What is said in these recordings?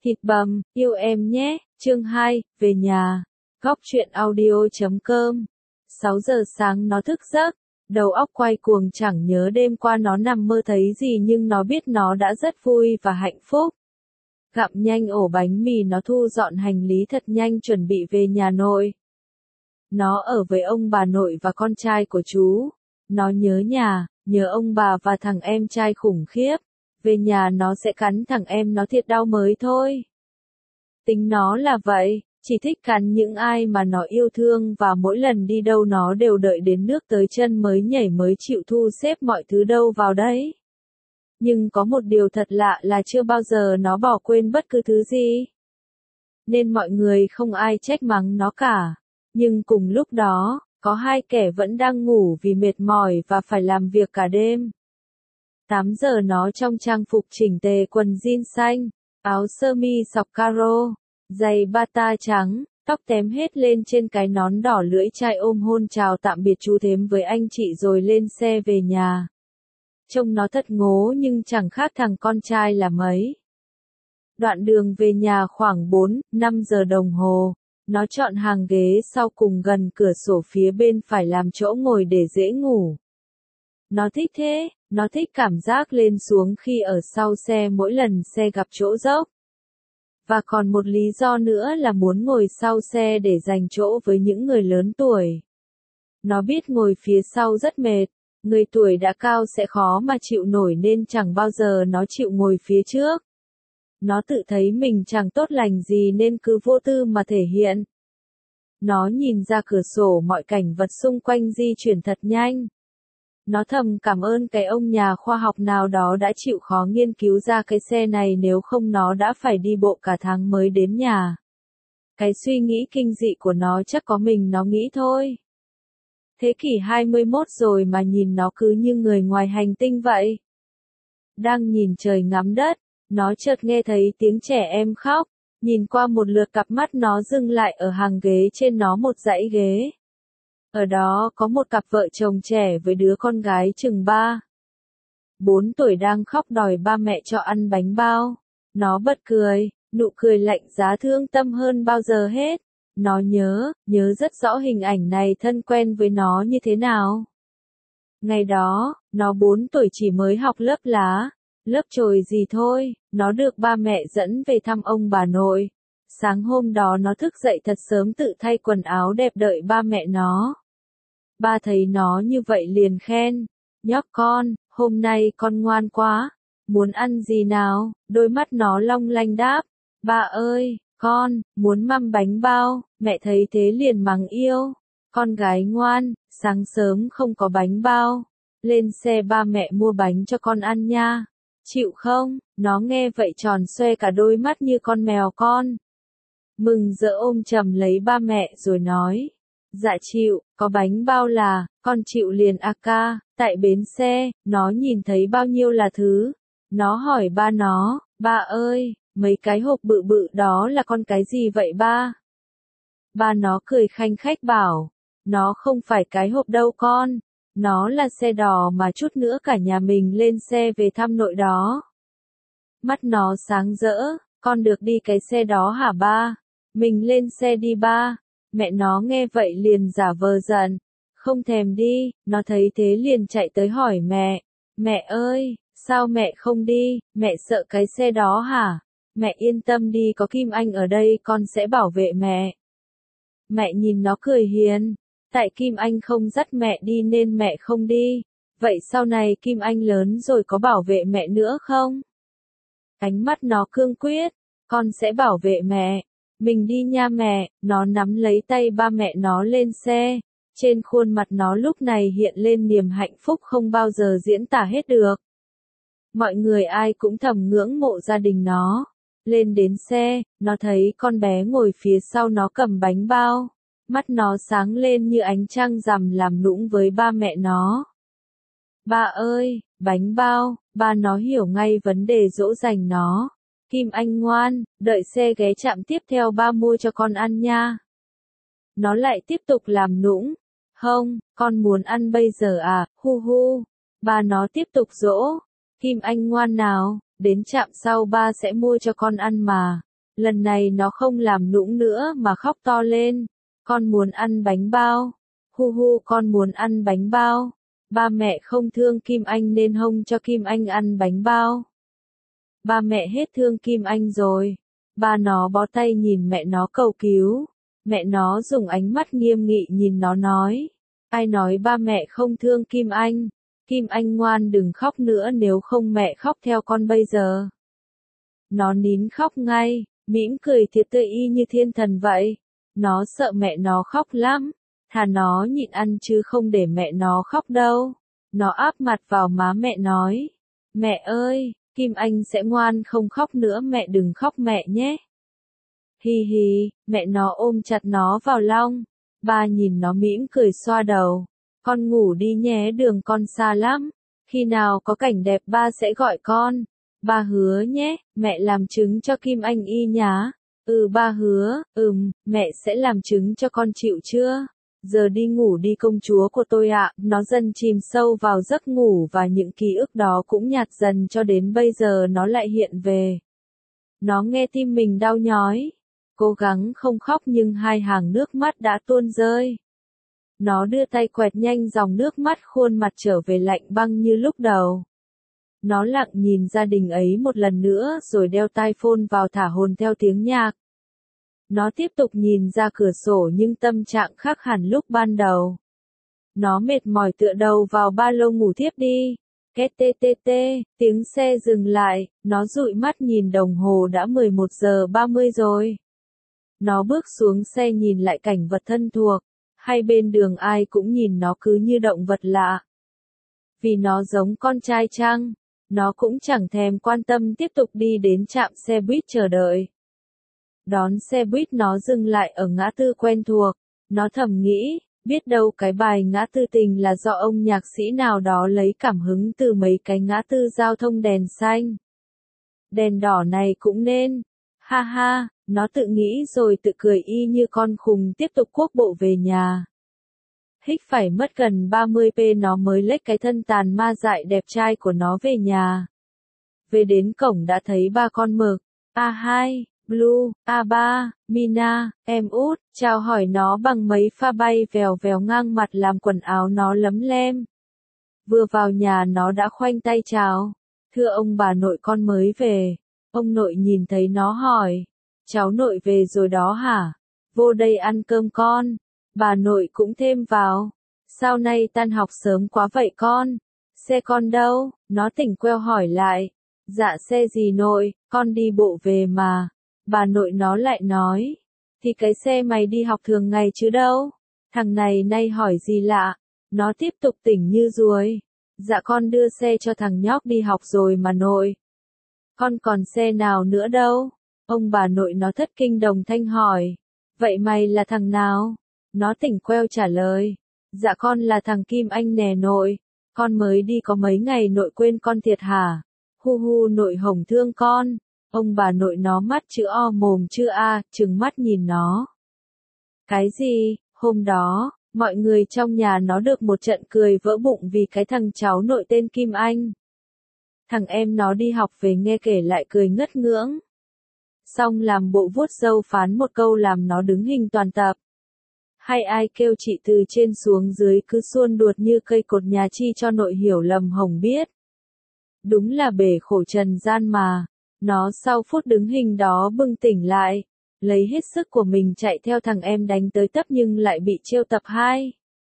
Thịt bằm, yêu em nhé, chương 2, về nhà. Góc truyện audio.com. 6 giờ sáng nó thức giấc, đầu óc quay cuồng chẳng nhớ đêm qua nó nằm mơ thấy gì nhưng nó biết nó đã rất vui và hạnh phúc. Gặm nhanh ổ bánh mì nó thu dọn hành lý thật nhanh chuẩn bị về nhà nội. Nó ở với ông bà nội và con trai của chú. Nó nhớ nhà, nhớ ông bà và thằng em trai khủng khiếp. Về nhà nó sẽ cắn thằng em nó thiệt đau mới thôi. Tính nó là vậy, chỉ thích cắn những ai mà nó yêu thương và mỗi lần đi đâu nó đều đợi đến nước tới chân mới nhảy mới chịu thu xếp mọi thứ đâu vào đấy. Nhưng có một điều thật lạ là chưa bao giờ nó bỏ quên bất cứ thứ gì. Nên mọi người không ai trách mắng nó cả. Nhưng cùng lúc đó, có hai kẻ vẫn đang ngủ vì mệt mỏi và phải làm việc cả đêm. 8 giờ nó trong trang phục chỉnh tề quần jean xanh, áo sơ mi sọc caro, giày bata trắng, tóc tém hết lên trên cái nón đỏ lưỡi chai ôm hôn chào tạm biệt chú thím với anh chị rồi lên xe về nhà. Trông nó thật ngố nhưng chẳng khác thằng con trai là mấy. Đoạn đường về nhà khoảng 4-5 giờ đồng hồ, nó chọn hàng ghế sau cùng gần cửa sổ phía bên phải làm chỗ ngồi để dễ ngủ. Nó thích thế, nó thích cảm giác lên xuống khi ở sau xe mỗi lần xe gặp chỗ dốc. Và còn một lý do nữa là muốn ngồi sau xe để dành chỗ với những người lớn tuổi. Nó biết ngồi phía sau rất mệt, người tuổi đã cao sẽ khó mà chịu nổi nên chẳng bao giờ nó chịu ngồi phía trước. Nó tự thấy mình chẳng tốt lành gì nên cứ vô tư mà thể hiện. Nó nhìn ra cửa sổ mọi cảnh vật xung quanh di chuyển thật nhanh. Nó thầm cảm ơn cái ông nhà khoa học nào đó đã chịu khó nghiên cứu ra cái xe này nếu không nó đã phải đi bộ cả tháng mới đến nhà. Cái suy nghĩ kinh dị của nó chắc có mình nó nghĩ thôi. Thế kỷ 21 rồi mà nhìn nó cứ như người ngoài hành tinh vậy. Đang nhìn trời ngắm đất, nó chợt nghe thấy tiếng trẻ em khóc, nhìn qua một lượt cặp mắt nó dừng lại ở hàng ghế trên nó một dãy ghế. Ở đó có một cặp vợ chồng trẻ với đứa con gái chừng 3-4 tuổi đang khóc đòi ba mẹ cho ăn bánh bao. Nó bật cười, nụ cười lạnh giá thương tâm hơn bao giờ hết. Nó nhớ rất rõ hình ảnh này thân quen với nó như thế nào. Ngày đó, nó 4 tuổi chỉ mới học lớp lá, lớp chồi gì thôi, nó được ba mẹ dẫn về thăm ông bà nội. Sáng hôm đó nó thức dậy thật sớm tự thay quần áo đẹp đợi ba mẹ nó. Ba thấy nó như vậy liền khen, nhóc con, hôm nay con ngoan quá, muốn ăn gì nào, đôi mắt nó long lanh đáp, ba ơi, con, muốn măm bánh bao, mẹ thấy thế liền mắng yêu, con gái ngoan, sáng sớm không có bánh bao, lên xe ba mẹ mua bánh cho con ăn nha, chịu không, nó nghe vậy tròn xoe cả đôi mắt như con mèo con. Mừng rỡ ôm chầm lấy ba mẹ rồi nói. Dạ chịu, có bánh bao là, con chịu liền a ca, tại bến xe, nó nhìn thấy bao nhiêu là thứ. Nó hỏi ba nó, ba ơi, mấy cái hộp bự bự đó là con cái gì vậy ba? Ba nó cười khanh khách bảo, nó không phải cái hộp đâu con, nó là xe đò mà chút nữa cả nhà mình lên xe về thăm nội đó. Mắt nó sáng rỡ, con được đi cái xe đó hả ba? Mình lên xe đi ba. Mẹ nó nghe vậy liền giả vờ giận, không thèm đi, nó thấy thế liền chạy tới hỏi mẹ, mẹ ơi, sao mẹ không đi, mẹ sợ cái xe đó hả? Mẹ yên tâm đi có Kim Anh ở đây con sẽ bảo vệ mẹ. Mẹ nhìn nó cười hiền, tại Kim Anh không dắt mẹ đi nên mẹ không đi, vậy sau này Kim Anh lớn rồi có bảo vệ mẹ nữa không? Ánh mắt nó cương quyết, con sẽ bảo vệ mẹ. Mình đi nha mẹ, nó nắm lấy tay ba mẹ nó lên xe, trên khuôn mặt nó lúc này hiện lên niềm hạnh phúc không bao giờ diễn tả hết được. Mọi người ai cũng thầm ngưỡng mộ gia đình nó. Lên đến xe, nó thấy con bé ngồi phía sau nó cầm bánh bao, mắt nó sáng lên như ánh trăng rằm làm nũng với ba mẹ nó. Ba ơi, bánh bao, ba nó hiểu ngay vấn đề dỗ dành nó. Kim Anh ngoan, đợi xe ghé trạm tiếp theo ba mua cho con ăn nha. Nó lại tiếp tục làm nũng. Không, con muốn ăn bây giờ à, hu hu. Ba nó tiếp tục dỗ. Kim Anh ngoan nào, đến trạm sau ba sẽ mua cho con ăn mà. Lần này nó không làm nũng nữa mà khóc to lên. Con muốn ăn bánh bao. Hu hu, con muốn ăn bánh bao. Ba mẹ không thương Kim Anh nên hông cho Kim Anh ăn bánh bao. Ba mẹ hết thương Kim Anh rồi. Ba nó bó tay nhìn mẹ nó cầu cứu. Mẹ nó dùng ánh mắt nghiêm nghị nhìn nó nói. Ai nói ba mẹ không thương Kim Anh? Kim Anh ngoan đừng khóc nữa nếu không mẹ khóc theo con bây giờ. Nó nín khóc ngay, mỉm cười thiệt tươi y như thiên thần vậy. Nó sợ mẹ nó khóc lắm. Thà nó nhịn ăn chứ không để mẹ nó khóc đâu. Nó áp mặt vào má mẹ nói. Mẹ ơi, Kim Anh sẽ ngoan không khóc nữa, mẹ đừng khóc mẹ nhé. Hi hi, mẹ nó ôm chặt nó vào lòng. Ba nhìn nó mỉm cười xoa đầu. Con ngủ đi nhé, đường con xa lắm. Khi nào có cảnh đẹp ba sẽ gọi con. Ba hứa nhé, mẹ làm trứng cho Kim Anh y nhá. Ba hứa, mẹ sẽ làm trứng cho con chịu chưa? Giờ đi ngủ đi công chúa của tôi ạ. Nó dần chìm sâu vào giấc ngủ và những ký ức đó cũng nhạt dần cho đến bây giờ nó lại hiện về. Nó nghe tim mình đau nhói. Cố gắng không khóc nhưng hai hàng nước mắt đã tuôn rơi. Nó đưa tay quẹt nhanh dòng nước mắt, khuôn mặt trở về lạnh băng như lúc đầu. Nó lặng nhìn gia đình ấy một lần nữa rồi đeo tai phone vào thả hồn theo tiếng nhạc. Nó tiếp tục nhìn ra cửa sổ nhưng tâm trạng khác hẳn lúc ban đầu. Nó mệt mỏi tựa đầu vào ba lô ngủ thiếp đi. Két tê tê tê, tiếng xe dừng lại, nó dụi mắt nhìn đồng hồ đã 11 giờ 30 rồi. Nó bước xuống xe nhìn lại cảnh vật thân thuộc. Hai bên đường ai cũng nhìn nó cứ như động vật lạ. Vì nó giống con trai chăng? Nó cũng chẳng thèm quan tâm, tiếp tục đi đến trạm xe buýt chờ đợi. Đón xe buýt nó dừng lại ở ngã tư quen thuộc. Nó thầm nghĩ, biết đâu cái bài ngã tư tình là do ông nhạc sĩ nào đó lấy cảm hứng từ mấy cái ngã tư giao thông đèn xanh. Đèn đỏ này cũng nên. Ha ha, nó tự nghĩ rồi tự cười y như con khùng tiếp tục cuốc bộ về nhà. Hích phải mất gần 30p nó mới lết cái thân tàn ma dại đẹp trai của nó về nhà. Về đến cổng đã thấy ba con mực. A2, Blue, A3, Mina, em út, chào hỏi nó bằng mấy pha bay vèo vèo ngang mặt làm quần áo nó lấm lem. Vừa vào nhà nó đã khoanh tay chào. Thưa ông bà nội con mới về. Ông nội nhìn thấy nó hỏi. Cháu nội về rồi đó hả? Vô đây ăn cơm con. Bà nội cũng thêm vào. Sao nay tan học sớm quá vậy con? Xe con đâu? Nó tỉnh queo hỏi lại. Dạ xe gì nội, con đi bộ về mà. Bà nội nó lại nói. Thì cái xe mày đi học thường ngày chứ đâu. Thằng này nay hỏi gì lạ. Nó tiếp tục tỉnh như ruồi. Dạ con đưa xe cho thằng nhóc đi học rồi mà nội. Con còn xe nào nữa đâu? Ông bà nội nó thất kinh đồng thanh hỏi. Vậy mày là thằng nào? Nó tỉnh queo trả lời. Dạ con là thằng Kim Anh nè nội. Con mới đi có mấy ngày nội quên con thiệt hả? Hu hu nội hổng thương con. Ông bà nội nó mắt chữ O mồm chữ A, trừng mắt nhìn nó. Cái gì? Hôm đó, mọi người trong nhà nó được một trận cười vỡ bụng vì cái thằng cháu nội tên Kim Anh. Thằng em nó đi học về nghe kể lại cười ngất ngưỡng. Xong làm bộ vuốt râu phán một câu làm nó đứng hình toàn tập. Hay ai kêu chị từ trên xuống dưới cứ suôn đuột như cây cột nhà chi cho nội hiểu lầm hồng biết. Đúng là bể khổ trần gian mà. Nó sau phút đứng hình đó bừng tỉnh lại. Lấy hết sức của mình chạy theo thằng em đánh tới tấp nhưng lại bị trêu tập 2.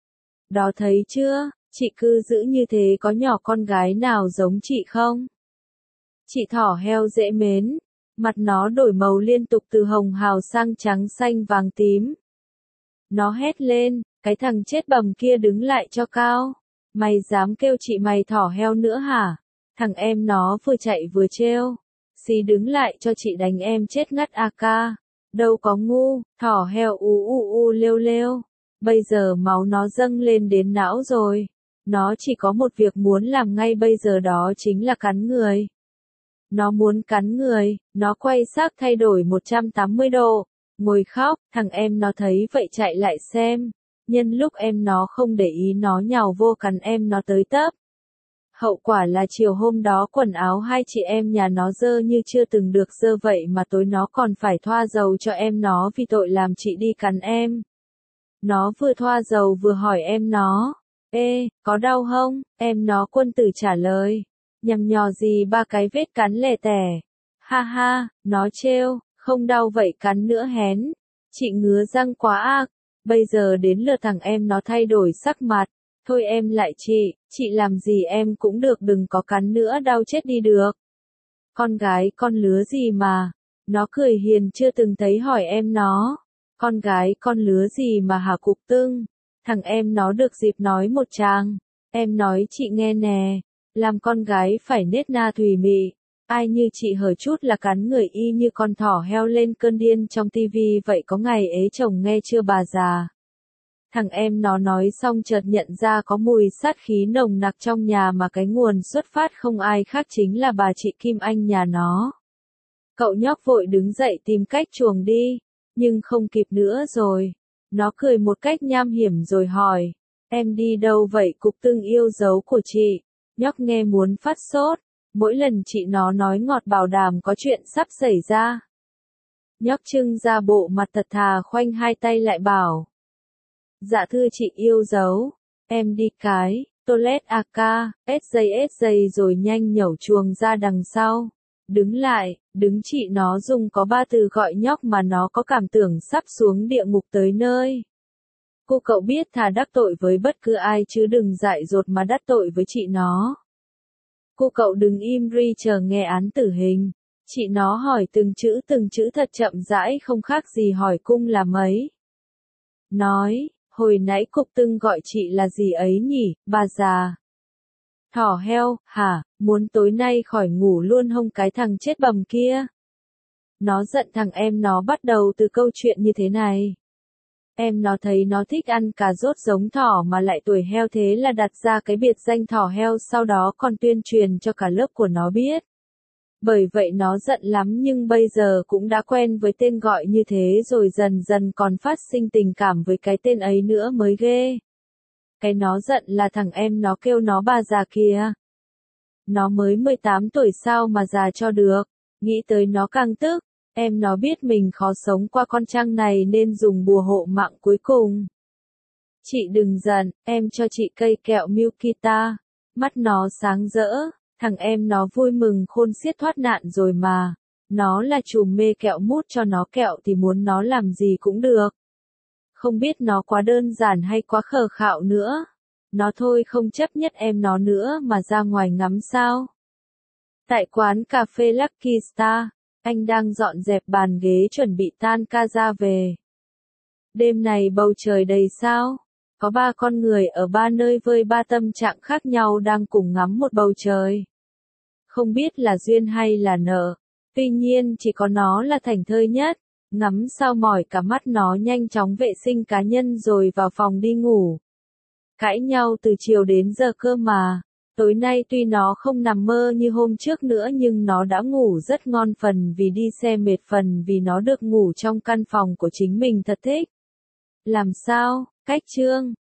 Đó thấy chưa, chị cứ giữ như thế có nhỏ con gái nào giống chị không? Chị thỏ heo dễ mến. Mặt nó đổi màu liên tục từ hồng hào sang trắng xanh vàng tím. Nó hét lên, cái thằng chết bầm kia đứng lại cho cao. Mày dám kêu chị mày thỏ heo nữa hả? Thằng em nó vừa chạy vừa trêu. Xí đứng lại cho chị đánh em chết ngắt AK. Đâu có ngu, thỏ heo lêu lêu. Bây giờ máu nó dâng lên đến não rồi. Nó chỉ có một việc muốn làm ngay bây giờ đó chính là cắn người. Nó muốn cắn người, nó quay xác thay đổi 180 độ. Ngồi khóc, thằng em nó thấy vậy chạy lại xem. Nhân lúc em nó không để ý nó nhào vô cắn em nó tới tấp. Hậu quả là chiều hôm đó quần áo hai chị em nhà nó dơ như chưa từng được dơ vậy mà tối nó còn phải thoa dầu cho em nó vì tội làm chị đi cắn em. Nó vừa thoa dầu vừa hỏi em nó, ê, có đau không? Em nó quân tử trả lời, nhằm nhò gì ba cái vết cắn lè tẻ. Ha ha, nó trêu, không đau vậy cắn nữa hén. Chị ngứa răng quá ác, bây giờ đến lượt thằng em nó thay đổi sắc mặt. Thôi em lại chị làm gì em cũng được đừng có cắn nữa đau chết đi được. Con gái con lứa gì mà? Nó cười hiền chưa từng thấy hỏi em nó. Con gái con lứa gì mà hả cục tưng? Thằng em nó được dịp nói một tràng. Em nói chị nghe nè, làm con gái phải nết na thùy mị. Ai như chị hở chút là cắn người y như con thỏ heo lên cơn điên trong tivi vậy có ngày ế chồng nghe chưa bà già. Thằng em nó nói xong chợt nhận ra có mùi sát khí nồng nặc trong nhà mà cái nguồn xuất phát không ai khác chính là bà chị Kim Anh nhà nó. Cậu nhóc vội đứng dậy tìm cách chuồng đi, nhưng không kịp nữa rồi. Nó cười một cách nham hiểm rồi hỏi, em đi đâu vậy cục tương yêu dấu của chị? Nhóc nghe muốn phát sốt, mỗi lần chị nó nói ngọt bảo đảm có chuyện sắp xảy ra. Nhóc trưng ra bộ mặt thật thà khoanh hai tay lại bảo. Dạ thưa chị yêu dấu, em đi cái, toilet AK, SJ rồi nhanh nhẩu chuồng ra đằng sau. Đứng lại, đứng chị nó dùng có 3 từ gọi nhóc mà nó có cảm tưởng sắp xuống địa ngục tới nơi. Cô cậu biết thà đắc tội với bất cứ ai chứ đừng dại dột mà đắc tội với chị nó. Cô cậu đừng im ri chờ nghe án tử hình. Chị nó hỏi từng chữ thật chậm rãi không khác gì hỏi cung là mấy. Nói, hồi nãy cục tưng gọi chị là gì ấy nhỉ, bà già. Thỏ heo, hả, muốn tối nay khỏi ngủ luôn hông cái thằng chết bầm kia. Nó giận thằng em nó bắt đầu từ câu chuyện như thế này. Em nó thấy nó thích ăn cà rốt giống thỏ mà lại tuổi heo thế là đặt ra cái biệt danh thỏ heo sau đó còn tuyên truyền cho cả lớp của nó biết. Bởi vậy nó giận lắm nhưng bây giờ cũng đã quen với tên gọi như thế rồi dần dần còn phát sinh tình cảm với cái tên ấy nữa mới ghê. Cái nó giận là thằng em nó kêu nó bà già kìa. Nó mới 18 tuổi sao mà già cho được, nghĩ tới nó càng tức, em nó biết mình khó sống qua con trăng này nên dùng bùa hộ mạng cuối cùng. Chị đừng giận, em cho chị cây kẹo Milkita, mắt nó sáng rỡ, thằng em nó vui mừng khôn xiết thoát nạn rồi mà, nó là trùm mê kẹo mút cho nó kẹo thì muốn nó làm gì cũng được. Không biết nó quá đơn giản hay quá khờ khạo nữa. Nó thôi không chấp nhất em nó nữa mà ra ngoài ngắm sao. Tại quán cà phê Lucky Star, anh đang dọn dẹp bàn ghế chuẩn bị tan ca ra về. Đêm này bầu trời đầy sao. Có 3 con người ở 3 nơi vơi 3 tâm trạng khác nhau đang cùng ngắm một bầu trời. Không biết là duyên hay là nợ. Tuy nhiên chỉ có nó là thảnh thơi nhất. Ngắm sao mỏi cả mắt nó nhanh chóng vệ sinh cá nhân rồi vào phòng đi ngủ. Cãi nhau từ chiều đến giờ cơ mà. Tối nay tuy nó không nằm mơ như hôm trước nữa nhưng nó đã ngủ rất ngon phần vì đi xe mệt phần vì nó được ngủ trong căn phòng của chính mình thật thích. Làm sao? Cách chương